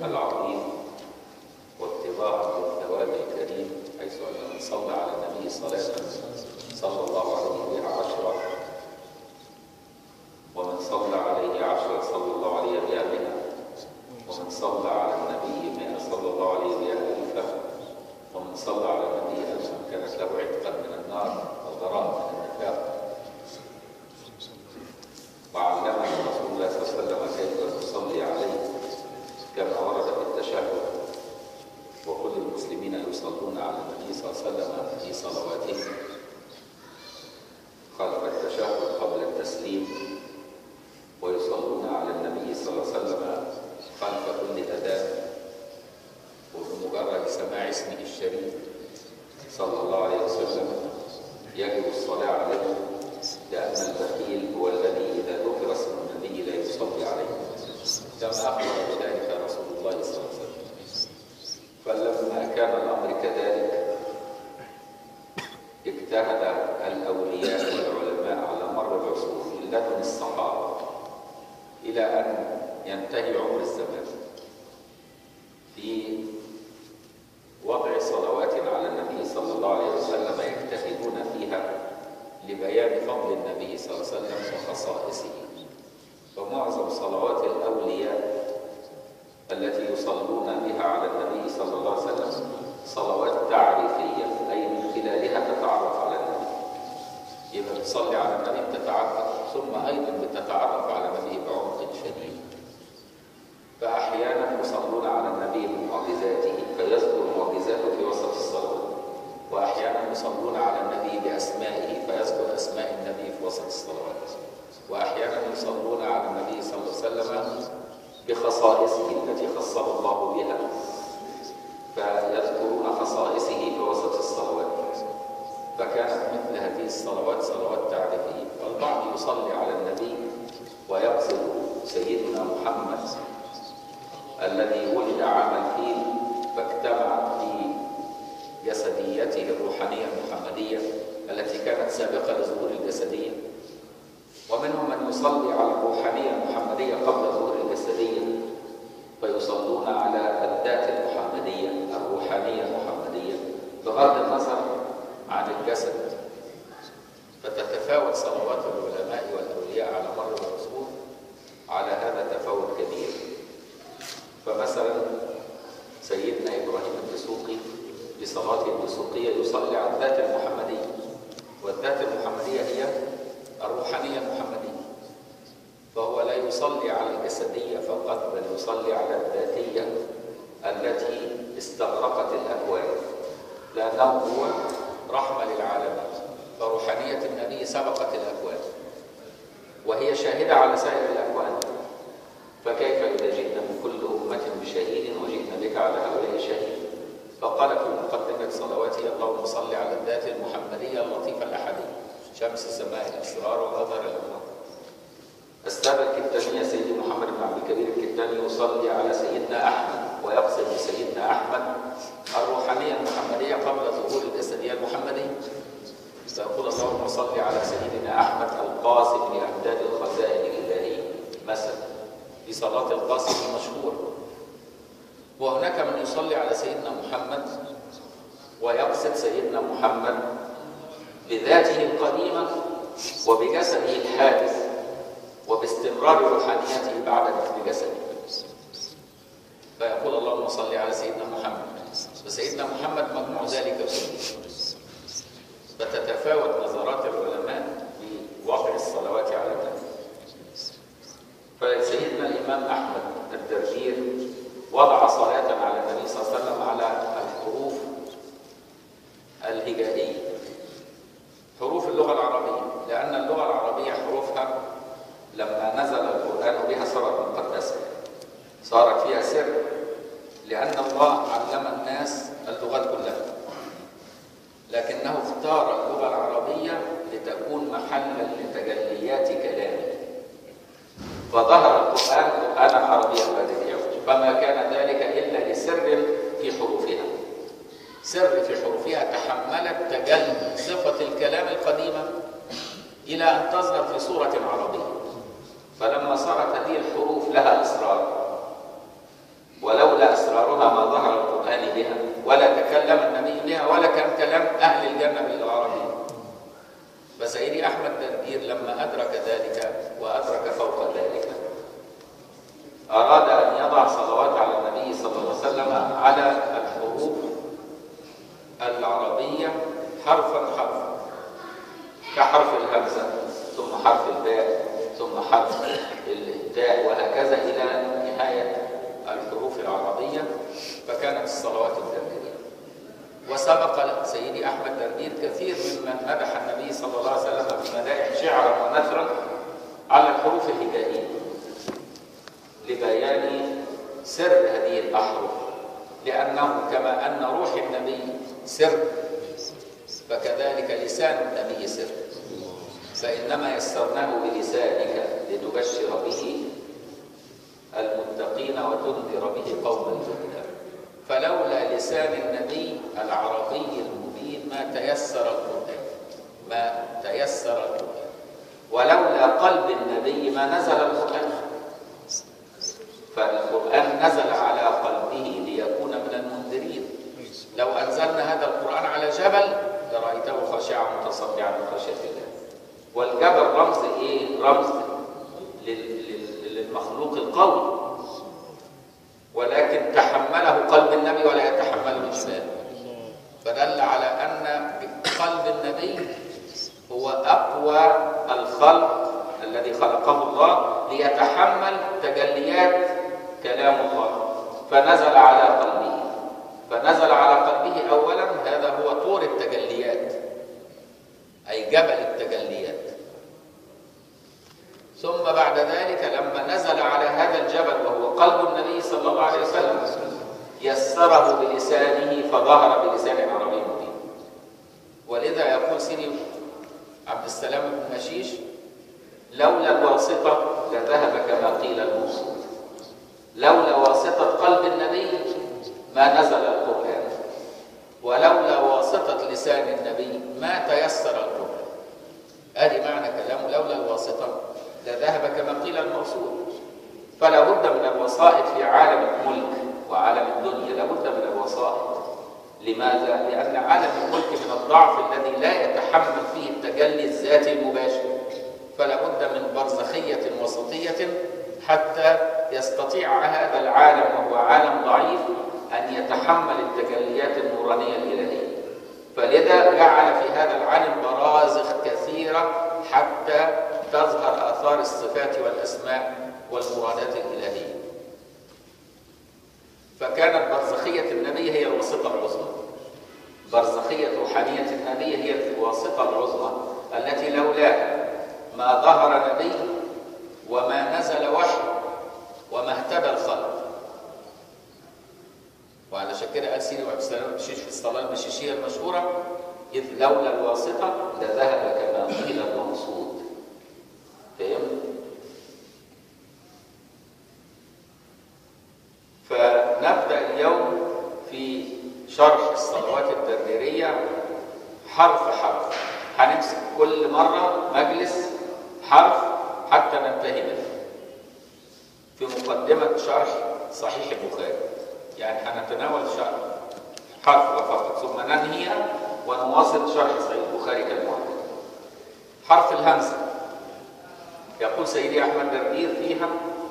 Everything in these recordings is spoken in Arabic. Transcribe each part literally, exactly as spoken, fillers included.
العظيم وابتغاء الثواب الكريم، حيث أن من صلى على النبي صلاة صلى الله عليه بها عشرة، ومن صلى عليه عشرة صلى الله عليه بها مئة، ومن صلى على النبي مئة صلى الله عليه بها ألفا، ومن صلى على النبي ألفا كانت له عتقا من النار وبراءة من النفاق. وعلمنا رسول الله صلى الله عليه وسلم كيف نصلي عليه كما ورد في التشهد، وكل المسلمين يصلون على النبي صلى الله عليه وسلم في صلواتهم خلف التشهد قبل التسليم، ويصلون على النبي صلى الله عليه وسلم خلف كل أذان، وبمجرد سماع اسمه الشريف صلى الله عليه وسلم يجب الصلاة عليه، لأن البخيل هو الذي إذا ذكر اسم النبي لا يصلي عليه، كما أخبر بذلك رسول الله صلى الله عليه وسلم. فلما كان الأمر كذلك اجتهد الأولياء والعلماء على مر العصور من لدن الصحابة إلى أن ينتهي عمر الزمان في وضع صلوات على النبي صلى الله عليه وسلم يجتهدون فيها لبيان فضل النبي صلى الله عليه وسلم وخصائصه. فمعظم صلوات الأولياء التي يصلون بها على النبي صلى الله عليه وسلم صلوات تعريفية، أي من خلالها تتعرف على النبي. يبقى بتصلي على النبي بتتعرف، ثم أيضا بتتعرف على النبي بعمق شديد. فأحيانا يصلون على النبي بمعجزاته فيذكر معجزاته في وسط الصلوات، وأحيانا يصلون على النبي بأسمائه فيذكر أسماء النبي في وسط الصلوات، وأحيانا يصلون على النبي صلى الله عليه وسلم بخصائصه التي خصه الله بها فيذكرون خصائصه في وسط الصلوات. فكانت مثل هذه الصلوات صلوات تعريفية. والبعض يصلي على النبي ويقصد سيدنا محمد الذي ولد عام الفيل فاجتمعت في جسديته الروحانية المحمدية التي كانت سابقة لظهور الجسدية. ومنهم من يصلي على الروحانية المحمدية قبل ظهور الجسدية، فيصلون على الذات المحمدية الروحانية المحمدية بغض النظر عن الجسد. فتتفاوت صلوات العلماء والأولياء على مر العصور على هذا تفاوت كبير. فمثلا سيدنا إبراهيم الدسوقي بصلاته الدسوقية يصلي على الذات المحمدية، والذات المحمدية هي الروحانية المحمدية، فهو لا يصلي على الجسدية فقط، بل يصلي على الذاتية التي استغرقت الأكوان، لأنه هو رحمة للعالمين. فروحانية النبي سبقت الأكوان وهي شاهدة على سائر الأكوان. فكيف إذا جئنا من كل أمة بشهيد وجئنا بك على هؤلاء شهيد؟ فقال في مقدمة صلواته اللهم صل على الذات المحمدية اللطيفة الأحدية شمس سماء الأسرار وأظهر الأمور. السادة الكتانية سيدي محمد بن عبد الكبير الكتاني يصلي على سيدنا أحمد ويقصد بسيدنا أحمد الروحانية المحمدية قبل ظهور الجسدية المحمدية، فيقول اللهم صل على سيدنا أحمد القاسم لأمداد الخزائن الإلهية مثلا في صلاة القاسم المشهورة. وهناك من يصلي على سيدنا محمد ويقصد سيدنا محمد بذاته القديمة وبجسده الحادث وباستمرار روحانيته بعد دفن جسده، فيقول اللهم صل على سيدنا محمد، وسيدنا محمد مجموع ذلك كله. فتتفاوت نظرات العلماء في وضع الصلوات على النبي. فسيدنا الإمام أحمد الدردير وضع صلاة على النبي صلى الله عليه وسلم على الحروف الهجائية، حروف اللغة العربية، لأن اللغة العربية حروفها لما نزل القرآن بها صارت مقدسة، صارت فيها سر، لأن الله علم الناس اللغات كلها، لكنه اختار اللغة العربية لتكون محلا لتجليات كلامه. فظهر القرآن قرآنا عربيا بادئ يعوج، فما كان ذلك إلا لسر في حروفها، سر في حروفها تحملت تجلي صفة الكلام القديمة إلى أن تظهر في صورة عربية. فلما صارت هذه الحروف لها إسرار، ولولا وهكذا إلى نهاية الحروف العربية، فكانت الصلوات الدرديرية. وسبق سيدي أحمد دردير كثير ممن مدح النبي صلى الله عليه وسلم بمدائح شعرا ونثرا على الحروف الهجائية لبيان سر هذه الأحرف، لأنه كما أن روح النبي سر فكذلك لسان النبي سر، فإنما يسرناه بلسانك لتبشر به المتقين وتنذر به قوما جهلا. فلولا لسان النبي العربي المبين ما تيسر القرآن، ما تيسر القرآن، ولولا قلب النبي ما نزل القرآن. فالقرآن نزل على قلبه ليكون من المنذرين. لو أنزلنا هذا القرآن على جبل لرأيته خاشعا متصدعا من خشية الله. والجبل رمز إيه؟ رمز للمخلوق القوي، ولكن تحمله قلب النبي ولا يتحمله الجبال، فدل على أن قلب النبي هو أقوى الخلق الذي خلقه الله ليتحمل تجليات كلام الله، فنزل على قلبه. فنزل على قلبه أولا، هذا هو طور التجليات أي جبل التجليات. ثم بعد ذلك لما نزل على هذا الجبل وهو قلب النبي صلى الله عليه وسلم يسره بلسانه فظهر بلسان عربي مبين. ولذا يقول سيدي عبد السلام بن مشيش: لولا الواسطة لذهب كما قيل الموصول. لولا واسطة قلب النبي ما نزل القرآن، ولولا واسطة لسان النبي ما تيسر القرآن. هذه معنى كلامه: لولا الواسطة لذهب كما قيل الموصول. فلا بد من الوسائط في عالم الملك وعالم الدنيا، لا بد من الوسائط. لماذا؟ لأن عالم الملك من الضعف الذي لا يتحمل فيه التجلي الذاتي المباشر، فلا بد من برزخية وسطية حتى يستطيع هذا العالم وهو عالم ضعيف أن يتحمل التجليات النورانية الإلهية. فلذا جعل في هذا العالم برازخ كثيرة حتى تظهر آثار الصفات والأسماء والمرادات الإلهية. فكانت برزخية النبي هي الواسطة العظمى. برزخية روحانية النبي هي الواسطة العظمى التي لولاها ما ظهر نبي وما نزل وحي وما اهتدى الخلق. وعلشان كده قال سيدي عبد السلام بن مشيش في الصلاة المشيشية المشهورة: إذ لولا الواسطة لذهب كما قيل المقصود. فهم؟ فنبدأ اليوم في شرح الصلوات الدرديرية حرف حرف. هنمسك كل مرة مجلس حرف حتى ننتهي منه. في مقدمة شرح صحيح البخاري يعني هنتناول شرح حرف فقط، ثم ننهي ونواصل شرح صحيح البخاري كالمعتاد. حرف الهمزة يقول سيدي أحمد دردير فيها: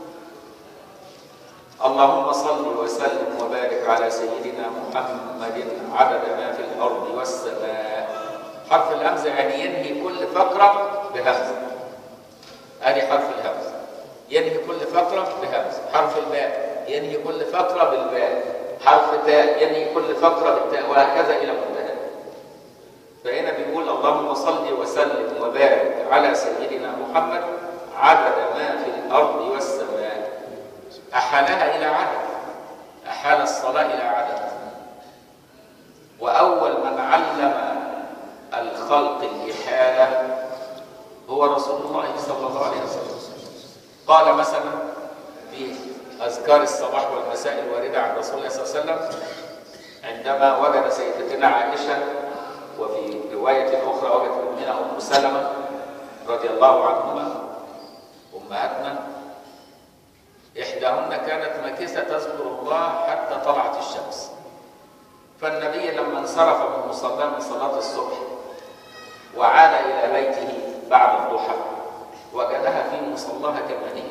اللهم صل وسلم وبارك على سيدنا محمد عدد ما في الأرض والسماء. حرف الهمزة يعني ينهي كل فقرة بهمزة. ادي حرف الهمزة ينهي كل فقرة بهمزة. حرف الباء ينهي كل فقرة بالباء. حرف تاء ينهي كل فقرة بالتاء، وهكذا إلى منتهى. فهنا بيقول: اللهم صل وسلم وبارك على سيدنا محمد عدد ما في الأرض والسماء. أحالها إلى عدد، أحال الصلاة إلى عدد. وأول من علم الخلق الإحالة هو رسول الله صلى الله عليه وسلم. قال مثلا في أذكار الصباح والمساء الواردة عن رسول الله صلى الله عليه وسلم عندما وجد سيدتنا عائشة، وفي رواية أخرى وجدت منها أم سلمة رضي الله عنهما أمهاتنا، إحداهن كانت ماكثة تذكر الله حتى طلعت الشمس. فالنبي لما انصرف من مصلاه من صلاة الصبح وعاد إلى بيته بعد الضحى وجدها في مصلاها كما هي،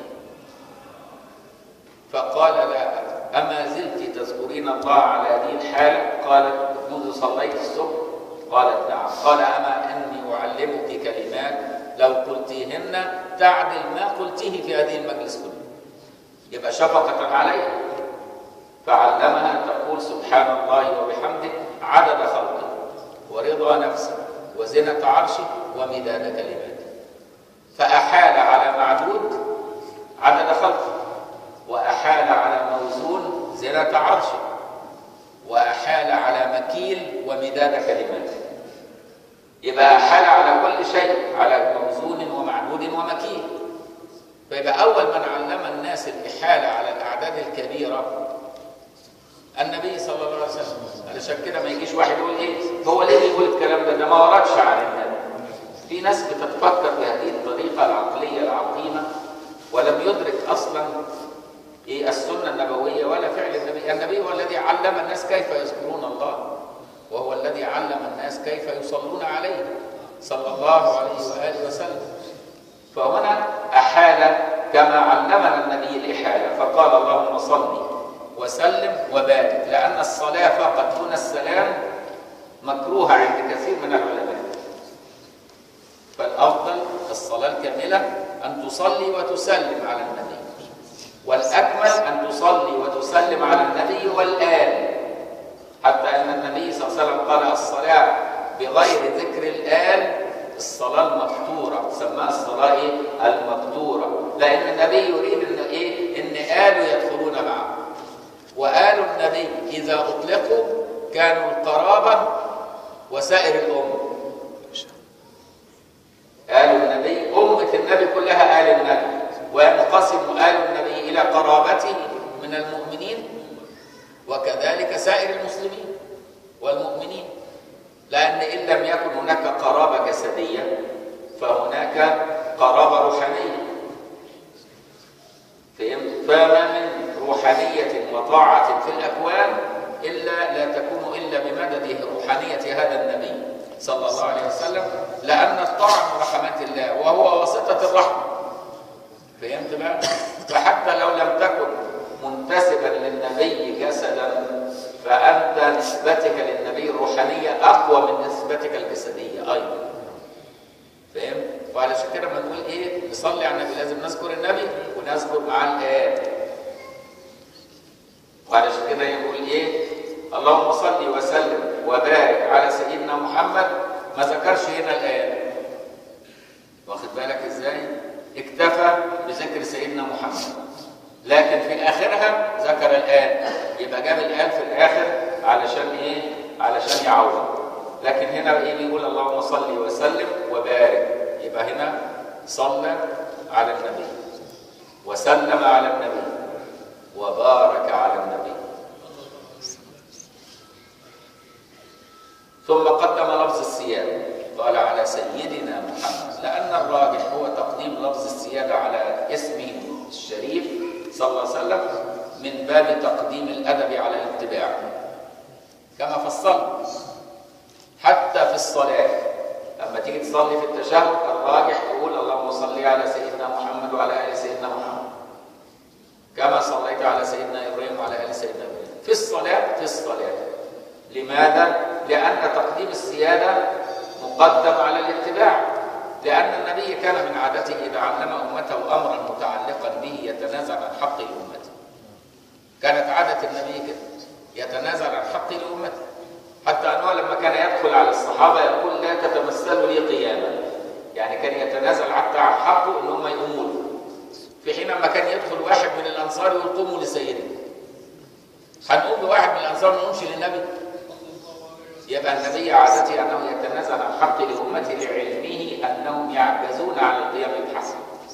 فقال لها: أما زلت تذكرين الله على هذه الحالة؟ قالت: منذ صليت الصبح. قالت: نعم. قال: أما أني أعلمك كلمات لو قلتيهن تعدل ما قلتيه في هذه المجلس كله. يبقى شفقة عليه، فعلمها تقول سبحان الله وبحمده عدد خلقه ورضا نفسه وزنة عرشه ومداد كلماته. فأحال على معدود عدد خلقه، وأحال على موزون زنة عرشه، وأحال على مكيل ومداد كلماته. يبقى أحال على كل شيء، على موزون ومعدود ومكيل. فيبقى أول من علم الناس الإحالة على الأعداد الكبيرة النبي صلى الله عليه وسلم. علشان كده ما يجيش واحد يقول إيه هو ليه بيقول الكلام ده؟ ده ما وردش عن النبي. في ناس بتتفكر بهذه الطريقة العقلية العقيمة ولم يدرك أصلا إيه السنة النبوية ولا فعل النبي. النبي هو الذي علم الناس كيف يذكرون الله، وهو الذي علم الناس كيف يصلون عليه صلى الله عليه وآله وسلم. فهنا أحال كما علمنا النبي الإحالة، فقال اللهم صل وسلم وبارك، لأن الصلاة فقط دون السلام مكروهة عند كثير من العلماء. فالأفضل الصلاة الكاملة أن تصلي وتسلم على النبي، والأكمل أن تصلي وتسلم على النبي والآل، حتى أن النبي صلى الله عليه وسلم قال الصلاة بغير ذكر الآل الصلاة المقطورة، سماها الصلاة إيه؟ المقطورة، لأن النبي يريد إن إيه؟ إن آله يدخلون معه، وآل النبي إذا أطلقوا كانوا القرابة وسائر الأمة. آل النبي أمة النبي كلها آل النبي، وينقسم آل النبي إلى قرابته من المؤمنين وكذلك سائر المسلمين والمؤمنين، لأن إن لم يكن هناك قرابة جسدية فهناك قرابة روحانية. فهمت؟ فما من روحانية وطاعة في الأكوان إلا لا تكون إلا بمدد روحانية هذا النبي صلى الله عليه وسلم، لأن الطاعة من رحمات الله وهو واسطة الرحمة. فهمت بقى؟ فحتى لو لم تكن منتسبا للنبي جسدا فأنت نسبتك للنبي الروحانية أقوى من نسبتك الجسدية أيضا. فهمت؟ وعلشان كده لما نقول إيه؟ نصلي على النبي لازم نذكر النبي ونذكر معاه الآيات. وعلشان كده يقول إيه؟ اللهم صل وسلم وبارك على سيدنا محمد، ما ذكرش هنا الآيات. واخد بالك إزاي؟ اكتفى بذكر سيدنا محمد، لكن في آخرها ذكر الآن، يبقى جاب الآن في الآخر علشان إيه؟ علشان يعوض. لكن هنا إيه بيقول اللهم صل وسلم وبارك، يبقى هنا صلى على النبي وسلم على النبي وبارك على النبي. ثم قدم لفظ السيادة، قال على سيدنا محمد، لأن الراجح هو تقديم لفظ السيادة على اسمه الشريف صلى الله عليه وسلم من باب تقديم الأدب على الاتباع، كما فصلنا. حتى في الصلاة لما تيجي تصلي في التشهد الراجح تقول اللهم صل على سيدنا محمد وعلى آل سيدنا محمد كما صليت على سيدنا إبراهيم وعلى آل سيدنا إبراهيم. في الصلاة في الصلاة لماذا؟ لأن تقديم السيادة مقدم على الاتباع، لأن النبي كان من عادته إذا علم أمته أمرا متعلقا به يتنازل عن حق لأمته. كانت عادة النبي كده يتنازل عن حق لأمته، حتى أنه لما كان يدخل على الصحابة يقول لا تتمثلوا لي قياما، يعني كان يتنازل حتى عن حقه إن هم يقوموا له، في حين لما كان يدخل واحد من الأنصار يقول قوموا لسيدنا. هنقوم بواحد من الأنصار ما نقومش للنبي؟ يبقى النبي عادته أنه يتنازل عن حق لأمته لعلمه أنهم يعجزون عن القيام بالحق.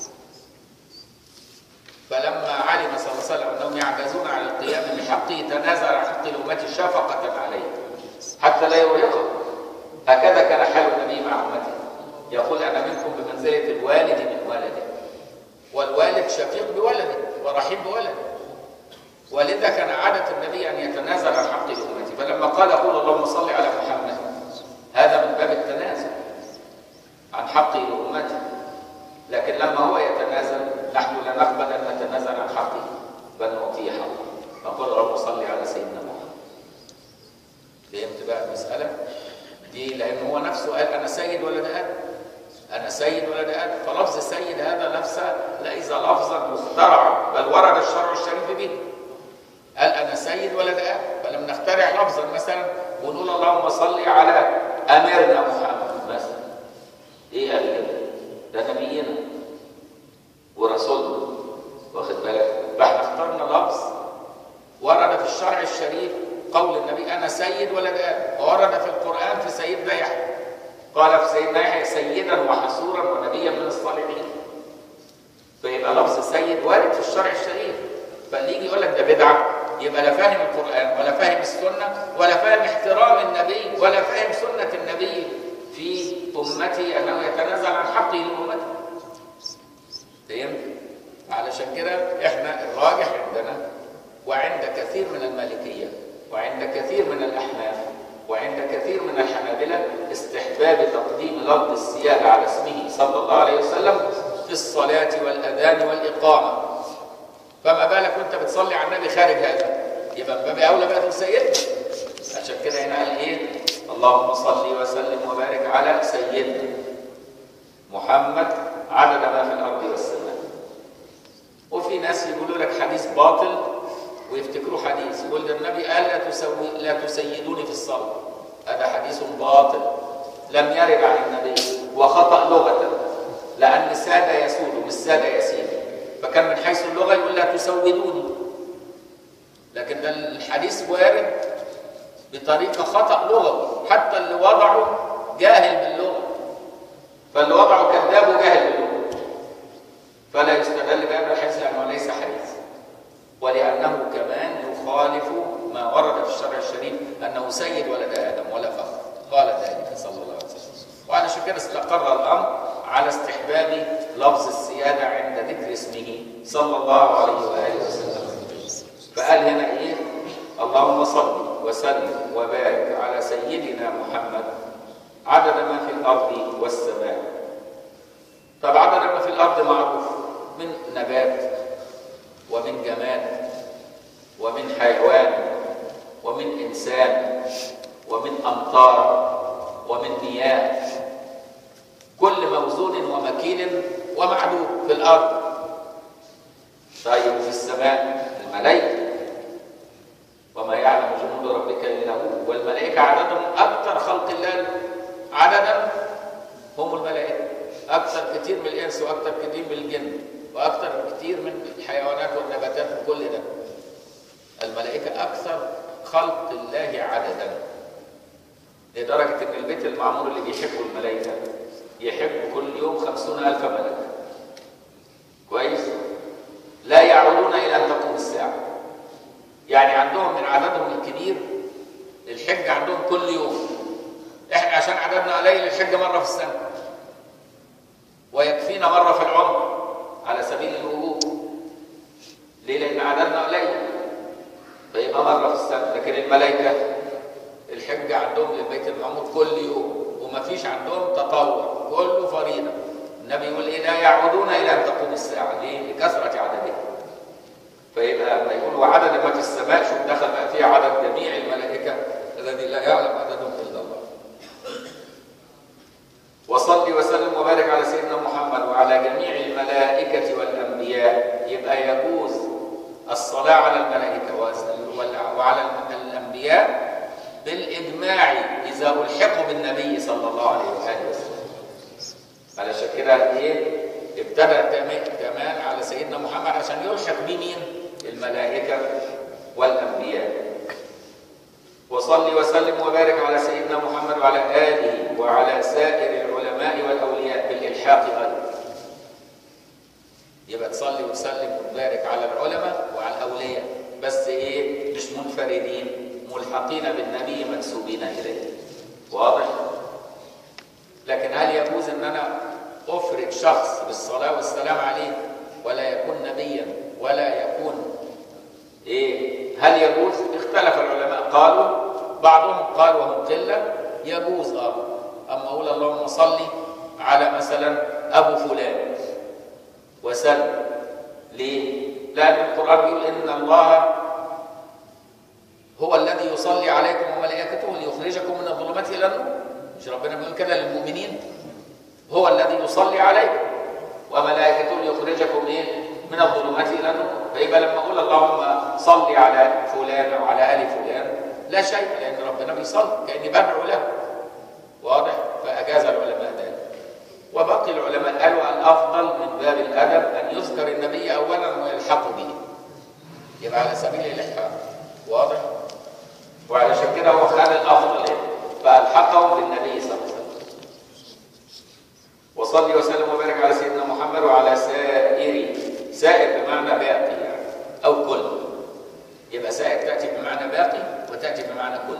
فلما علم صلى الله عليه وسلم أنهم يعجزون عن القيام بحقه تنازل عن حق لأمته شفقة عليه حتى لا يرهقه. هكذا كان حال النبي مع أمته، يقول أنا منكم بمنزلة الوالد من ولده، والوالد شفيق بولده ورحيم بولده، ولذا كان عادة النبي أن يتنازل عن حق لأمته. فلما قال قول اللهم صل على محمد هذا من باب التنازل عن حق لأمته، لكن لما هو يتنازل نحن لا نقبل أن نتنازل عن حقه بل نعطيه حقه، نقول اللهم صل على سيدنا محمد. فهمت بقى المسألة دي؟ لأن هو نفسه قال أنا سيد ولد آدم، أنا سيد ولد آدم، فلفظ سيد هذا نفسه ليس لفظا مخترعا، بل ورد الشرع سيد ولد آدم، فلم نخترع لفظا مثلا ونقول اللهم صل على أميرنا محمد مثلا. إيه قال كده؟ ده نبينا ورسولنا، واخد بالك؟ فاحنا اخترنا لفظ ورد في الشرع الشريف قول النبي أنا سيد ولد آدم، وورد في القرآن في سيدنا يحيى، قال في سيدنا يحيى سيدا وحصورا ونبيا من الصالحين. فيبقى لفظ سيد وارد في الشرع الشريف. فاللي يجي يقول لك ده بدعه يبقى لا فاهم القرآن ولا فاهم السنه ولا فاهم احترام النبي ولا فاهم سنه النبي في امته انه يتنازل عن حقه لامته. فهمت؟ علشان كده احنا الراجح عندنا وعند كثير من المالكيه وعند كثير من الاحناف وعند كثير من الحنابلة استحباب تقديم لفظ السيادة على اسمه صلى الله عليه وسلم في الصلاة والأذان والإقامة. فما بالك وانت بتصلي على النبي خارج هذا، يبقى من باب أولى بقى تقول سيدنا. عشان كده هنا قال إيه؟ اللهم صل وسلم وبارك على سيدنا محمد عدد ما في الأرض والسماء. وفي ناس يقولوا لك حديث باطل ويفتكروا حديث، يقول ده النبي قال لا تسوي لا تسيدوني في الصلاة. هذا حديث باطل لم يرد عن النبي وخطأ لغة، لأن السادة يسود مش السادة يسيد، فكان من حيث اللغة يقول لا تسودوني، لكن ده الحديث وارد بطريقة خطأ لغوي، حتى اللي وضعه جاهل باللغة، فاللي وضعه كذاب وجاهل باللغة، فلا يستدل بهذا الحديث لأنه ليس حديث، ولأنه كمان يخالف ما ورد في الشرع الشريف أنه سيد ولد آدم ولا فخر، قال ذلك صلى الله عليه وسلم. وعلشان كده استقر الأمر على استحباب لفظ السيادة عند ذكر اسمه صلى الله عليه وآله وسلم. فقال هنا إيه؟ اللهم صل وسلم وبارك على سيدنا محمد عدد ما في الأرض والسماء. طب عدد ما في الأرض معروف، من نبات ومن جماد ومن حيوان ومن إنسان ومن أمطار ومن مياه، كل موزون ومكيل ومعدود في الأرض. طيب في السماء الملائكة، وما يعلم جنود ربك إلا هو، والملائكة عددهم أكثر خلق الله عددا هم الملائكة، أكثر كتير من الإنس وأكثر كتير من الجن وأكثر كتير من الحيوانات والنباتات وكل ده. الملائكة أكثر خلق الله عددا، لدرجة إن البيت المعمور اللي بيحبوا الملائكة يحب كل يوم خمسون ألف ملك. كويس؟ لا يعودون إلى أن تقوم الساعة. يعني عندهم من عددهم الكبير الحج عندهم كل يوم. إحنا عشان عددنا قليل الحج مرة في السنة، ويكفينا مرة في العمر على سبيل الوجوب. ليه؟ لأن عددنا قليل فيبقى مرة في السنة. لكن الملائكة الحج عندهم للبيت المعمور كل يوم، وما فيش عندهم تطوع، كله فريضة. النبي يقول إيه؟ لا يعودون إلى أن تقوم الساعة. ليه؟ لكثرة عددهم. فيبقى لما يقول وعدد ما في السماء، شوف دخل بقى فيها عدد جميع الملائكة الذي لا يعلم عددهم إلا الله. وصل وسلم وبارك على سيدنا محمد وعلى جميع الملائكة والأنبياء. يبقى يجوز الصلاة على الملائكة وعلى الأنبياء بالإجماع إذا ألحقوا بالنبي صلى الله عليه وآله وسلم. علشان كده إيه؟ ابتدى كمان على سيدنا محمد عشان يلحق بمين؟ الملائكة والأنبياء. وصل وسلم وبارك على سيدنا محمد وعلى آله وعلى سائر العلماء والأولياء بالإلحاق أيضا. يبقى تصلي وتسلم وتبارك على العلماء وعلى الأولياء، بس إيه؟ مش منفردين، ملحقين بالنبي منسوبين إليه. واضح؟ لكن هل يجوز أن أنا أفرد شخص بالصلاة والسلام عليه ولا يكون نبيا ولا يكون إيه؟ هل يجوز؟ اختلف العلماء، قالوا بعضهم قال وهم قلة يجوز اه اما اقول اللهم صل على مثلا ابو فلان وسلم. ليه؟ لان القرآن بيقول ان الله هو الذي يصلي عليكم وملائكته ليخرجكم من الظلمات الى النور. مش ربنا بيقول كده للمؤمنين؟ هو الذي يصلي عليكم وملائكته ليخرجكم ايه؟ من الظلمات الى النور. فيبقى لما اقول اللهم صلي على فلان او على ال فلان، لا شيء، لان ربنا بيصلي كاني بدعو له. واضح؟ فاجاز العلماء ذلك. وباقي العلماء قالوا الافضل من باب الادب ان يذكر النبي اولا ويلحق به، يبقى على سبيل الالحاق. واضح؟ وعلشان كده هو خد الافضل يعني فالحقهم بالنبي صلى الله عليه وسلم. وصلي وسلم وبارك على سيدنا محمد وعلى سائر، سائر بمعنى باقي يعني او كل، يبقى سائر تاتي بمعنى باقي وتاتي بمعنى كل.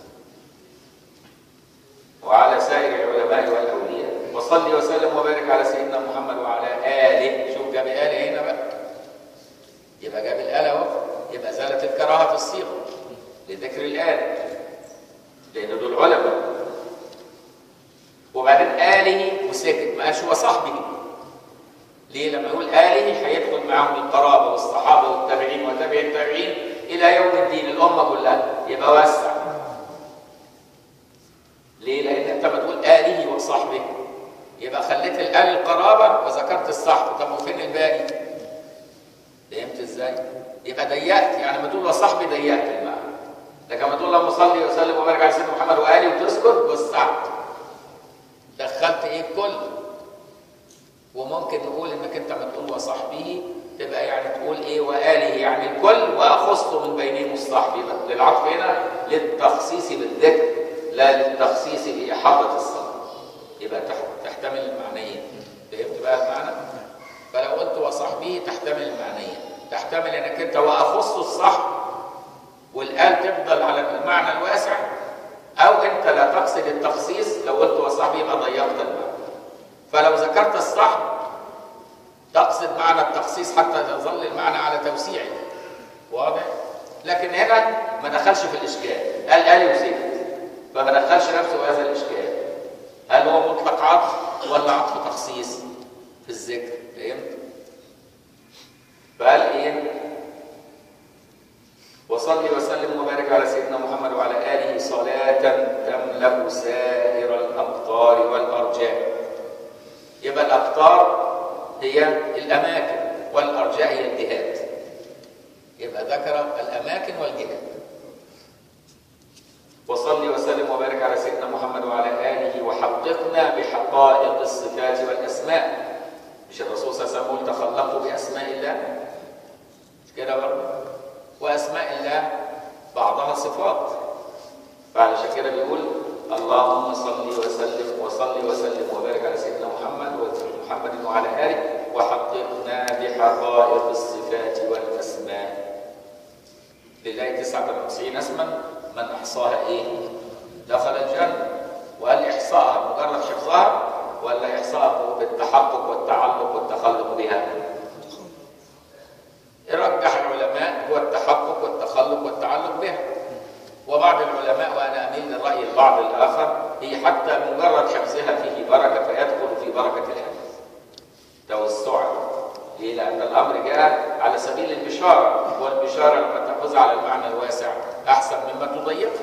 وعلى سائر العلماء والاولياء. وصلي وسلم وبارك على سيدنا محمد وعلى اله. شوف جاب اله هنا بقى، يبقى جاب الاله اهو، يبقى زالت الكراهه في الصيغه لذكر الاله لان دول علماء. وبعدين اله وسكت، ما قالش وصحبه. ليه؟ لما يقول اله هيدخل معاهم القرابه والصحابه والتابعين وتابع التابعين الى يوم الدين، الامه كلها، يبقى وسع. ليه؟ لان انت ما تقول اله وصحبه يبقى خليت الال القرابه وذكرت الصحب، طب وفين الباقي؟ فهمت ازاي؟ يبقى ضيقت، يعني ما تقول وصحبه ضيقت المعنى، لكن ما تقول اللهم صل وسلم وبارك على سيدنا محمد واله وتسكت وسعت، دخلت ايه؟ كل. وممكن نقول انك انت ما تقول وصحبه تبقى يعني تقول ايه؟ واله، يعني الكل واخص من بينهم الصحب. يبقى للعطف هنا للتخصيص بالذكر لا للتخصيص باحاطه الصلاه، يبقى تحتمل المعنيين. فهمت بقى المعنى؟ فلو قلت وصحبه تحتمل المعنيين، تحتمل انك انت واخص الصحب والآل تفضل على المعنى الواسع، او انت لا تقصد التخصيص. لو قلت وصحبه يبقى ضيقت المعنى. فلو ذكرت الصحب تقصد معنى التخصيص حتى يظل المعنى على توسيعه. واضح؟ لكن هنا ما دخلش في الاشكال، قال آل وسكت، فما دخلش نفسه في هذا الاشكال. هل هو مطلق عطف ولا عطف تخصيص في الذكر؟ فهمت؟ فقال ايه؟ وصلي وسلم وبارك على سيدنا محمد وعلى اله صلاه تملا سائر الاقطار والارجاء. يبقى الاقطار هي الاماكن والارجاء هي الجهات، يبقى ذكر الاماكن والجهات. وصلي وسلم وبارك على سيدنا محمد وعلى اله وحققنا بحقائق الصفات والاسماء. مش الرسول صلى الله عليه وسلم تخلقوا باسماء الله؟ مش كده برضه؟ واسماء الله بعضها صفات، فعلشان كده بيقول اللهم صل وسلم وصلي وسلم وبارك على سيدنا محمد محمد وعلى اله وحققنا بحقائق الصفات والاسماء. لله تسعة وتسعين اسما من احصاها ايه؟ دخل الجنه. وقال احصاها مجرد حفظها ولا احصاها بالتحقق والتعلق والتخلق بها؟ رجح العلماء هو التحقق والتخلق والتعلق بها، وبعض العلماء وانا اميل للراي البعض الاخر هي حتى مجرد حفظها فيه بركه فيدخل في بركه الحفظ توسعا. ليه؟ لان الامر جاء على سبيل البشاره، والبشاره لما تاخذها على المعنى الواسع احسن مما تضيقها.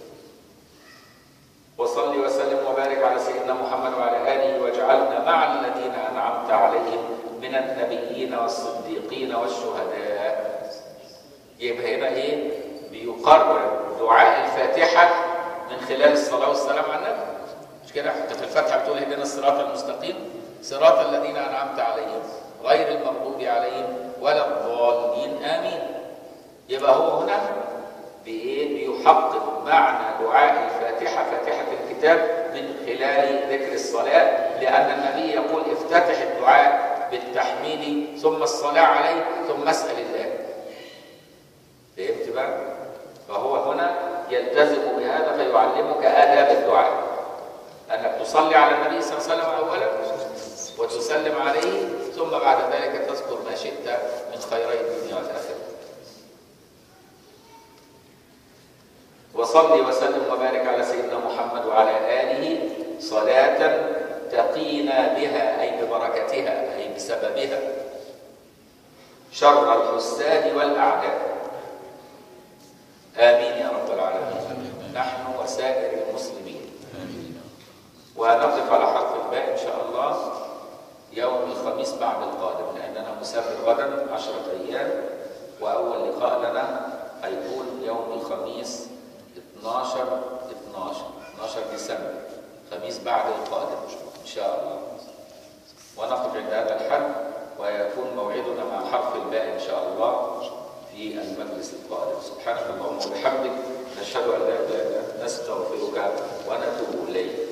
وصلي وسلم وبارك على سيدنا محمد وعلى اله واجعلنا مع الذين انعمت عليهم من النبيين والصديقين والشهداء. يبقى هنا ايه؟ بيقرر دعاء الفاتحه من خلال الصلاه والسلام على النبي. مش كده؟ حتى في الفاتحه بتقول اهدنا الصراط المستقيم صراط الذين انعمت عليهم غير المغضوب عليهم ولا الضالين امين. يبقى هو هنا بايه؟ بيحقق معنى دعاء الفاتحه فاتحه الكتاب من خلال ذكر الصلاه، لان النبي يقول افتتح الدعاء بالتحميد ثم الصلاه عليه ثم اسال الله. فهمت بقى؟ فهو هنا يلتزم بهذا فيعلمك آداب الدعاء، أنك تصلي على النبي صلى الله عليه وسلم أولا وتسلم عليه ثم بعد ذلك تذكر ما شئت من خيري الدنيا والآخرة. وصلي وسلم وبارك على سيدنا محمد وعلى آله صلاة تقينا بها أي ببركتها أي بسببها شر الحساد والأعداء. آمين يا رب العالمين. نحن وسائر المسلمين. ونقف على حرف الباء إن شاء الله يوم الخميس بعد القادم، لأننا مسافر غدا عشرة أيام وأول لقاء لنا هيكون يوم الخميس اتناشر اتناشر اتناشر ديسمبر، خميس بعد القادم إن شاء الله. ونقف عند هذا الحد، ويكون موعدنا مع حرف الباء إن شاء الله في المجلس القادم. سبحانك اللهم وبحمدك، نشهد أن لا إله إلا أنت، نستغفرك ونتوب إليك.